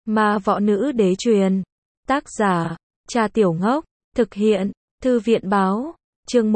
Ma võ nữ đế truyền. Tác giả, Cha Tiểu Ngốc. Thực hiện, Thư viện báo. Chương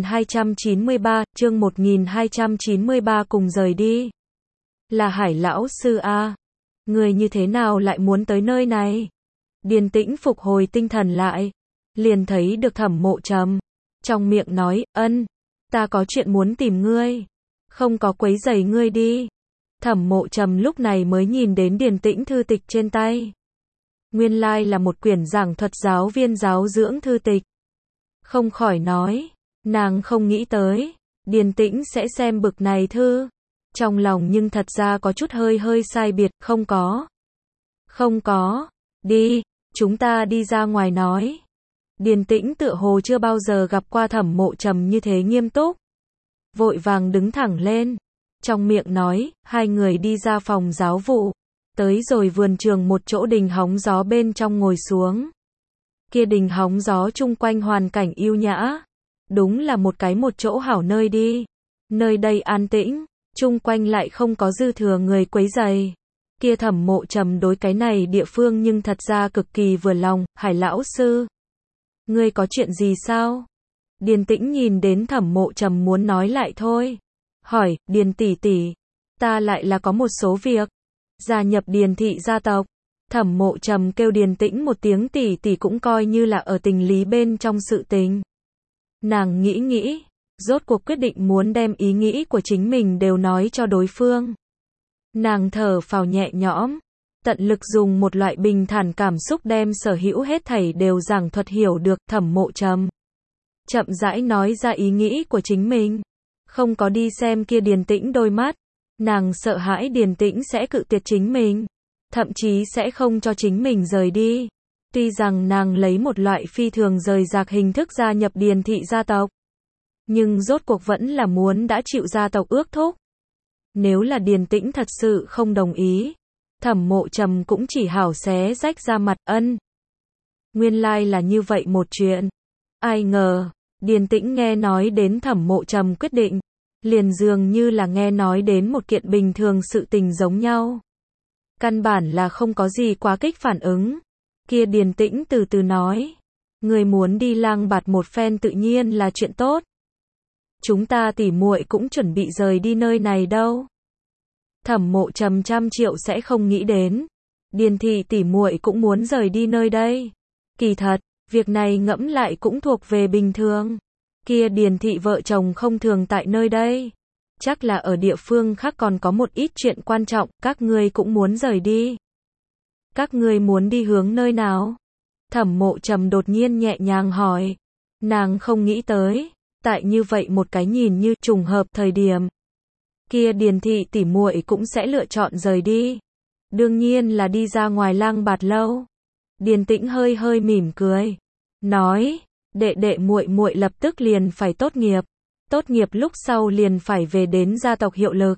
1293 cùng rời đi. Là Hải lão sư a. Người như thế nào lại muốn tới nơi này? Điền Tĩnh phục hồi tinh thần lại. Liền thấy được Thẩm Mộ Trầm. Trong miệng nói, ta có chuyện muốn tìm ngươi. Không có quấy rầy ngươi đi. Thẩm Mộ Trầm lúc này mới nhìn đến Điền Tĩnh thư tịch trên tay. Nguyên lai là một quyển giảng thuật giáo viên giáo dưỡng thư tịch. Không khỏi nói, nàng không nghĩ tới, Điền Tĩnh sẽ xem bực này thư. Trong lòng nhưng thật ra có chút hơi sai biệt, không có, đi, chúng ta đi ra ngoài nói. Điền Tĩnh tựa hồ chưa bao giờ gặp qua Thẩm Mộ Trầm như thế nghiêm túc. Vội vàng đứng thẳng lên, trong miệng nói, hai người đi ra phòng giáo vụ, tới rồi vườn trường một chỗ đình hóng gió bên trong ngồi xuống. Kia đình hóng gió chung quanh hoàn cảnh yêu nhã, đúng là một chỗ hảo nơi đi. Nơi đây an tĩnh, chung quanh lại không có dư thừa người quấy rầy. Kia Thẩm Mộ Trầm đối cái này địa phương nhưng thật ra cực kỳ vừa lòng. Hải lão sư, ngươi có chuyện gì sao? Điền Tĩnh nhìn đến Thẩm Mộ Trầm muốn nói lại thôi. Hỏi, Điền tỷ tỷ, ta lại là có một số việc. Gia nhập Điền thị gia tộc. Thẩm Mộ Trầm kêu Điền Tĩnh một tiếng tỷ tỷ cũng coi như là ở tình lý bên trong sự tình. Nàng nghĩ, rốt cuộc quyết định muốn đem ý nghĩ của chính mình đều nói cho đối phương. Nàng thở phào nhẹ nhõm, tận lực dùng một loại bình thản cảm xúc đem sở hữu hết thảy đều giảng thuật hiểu được. Thẩm Mộ Trầm chậm rãi nói ra ý nghĩ của chính mình, không có đi xem kia Điền Tĩnh đôi mắt. Nàng sợ hãi Điền Tĩnh sẽ cự tuyệt chính mình, thậm chí sẽ không cho chính mình rời đi. Tuy rằng nàng lấy một loại phi thường rời rạc hình thức gia nhập Điền thị gia tộc, nhưng rốt cuộc vẫn là muốn đã chịu gia tộc ước thúc. Nếu là Điền Tĩnh thật sự không đồng ý, Thẩm Mộ Trầm cũng chỉ hảo xé rách ra mặt. Nguyên lai là như vậy một chuyện. Ai ngờ, Điền Tĩnh nghe nói đến Thẩm Mộ Trầm quyết định, liền dường như là nghe nói đến một kiện bình thường sự tình giống nhau. Căn bản là không có gì quá kích phản ứng. Kia Điền Tĩnh từ từ nói, người muốn đi lang bạt một phen tự nhiên là chuyện tốt. Chúng ta tỉ muội cũng chuẩn bị rời đi nơi này đâu. Thẩm Mộ Trầm trăm triệu sẽ không nghĩ đến, Điền thị tỉ muội cũng muốn rời đi nơi đây. Kỳ thật, việc này ngẫm lại cũng thuộc về bình thường. Kia Điền thị vợ chồng không thường tại nơi đây, chắc là ở địa phương khác còn có một ít chuyện quan trọng. Các ngươi cũng muốn rời đi. Các ngươi muốn đi hướng nơi nào? Thẩm Mộ Trầm đột nhiên nhẹ nhàng hỏi. Nàng không nghĩ tới, tại như vậy một cái nhìn như trùng hợp thời điểm, kia Điền thị tỉ muội cũng sẽ lựa chọn rời đi. Đương nhiên là đi ra ngoài lang bạt lâu. Điền Tĩnh hơi mỉm cười, nói, đệ muội muội lập tức liền phải tốt nghiệp lúc sau liền phải về đến gia tộc hiệu lực.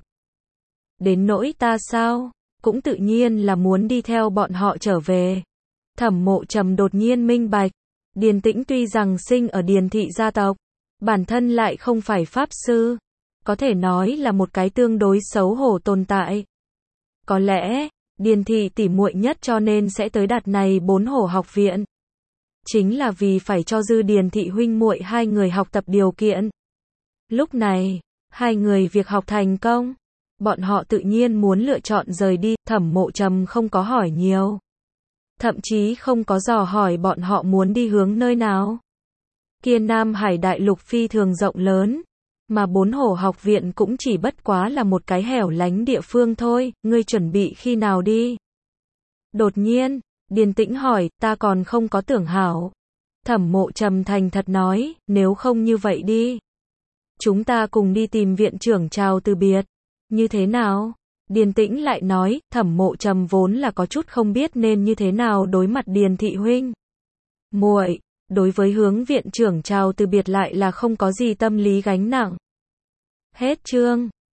Đến nỗi ta sao, cũng tự nhiên là muốn đi theo bọn họ trở về. Thẩm Mộ Trầm đột nhiên minh bạch, Điền Tĩnh tuy rằng sinh ở Điền thị gia tộc, bản thân lại không phải pháp sư, có thể nói là một cái tương đối xấu hổ tồn tại. Có lẽ, Điền thị tỉ muội nhất cho nên sẽ tới đặt này 4 hổ học viện, chính là vì phải cho dư Điền thị huynh muội hai người học tập điều kiện. Lúc này, hai người việc học thành công, bọn họ tự nhiên muốn lựa chọn rời đi. Thẩm Mộ Trầm không có hỏi nhiều, thậm chí không có dò hỏi bọn họ muốn đi hướng nơi nào. Kia Nam Hải đại lục phi thường rộng lớn, mà 4 hổ học viện cũng chỉ bất quá là một cái hẻo lánh địa phương thôi. Ngươi chuẩn bị khi nào đi? Đột nhiên, Điền Tĩnh hỏi. Ta còn không có tưởng hảo. Thẩm Mộ Trầm thành thật nói, nếu không như vậy đi, chúng ta cùng đi tìm viện trưởng chào từ biệt. Như thế nào? Điền Tĩnh lại nói. Thẩm Mộ Trầm vốn là có chút không biết nên như thế nào đối mặt Điền thị huynh muội, đối với hướng viện trưởng chào từ biệt lại là không có gì tâm lý gánh nặng. Hết chương.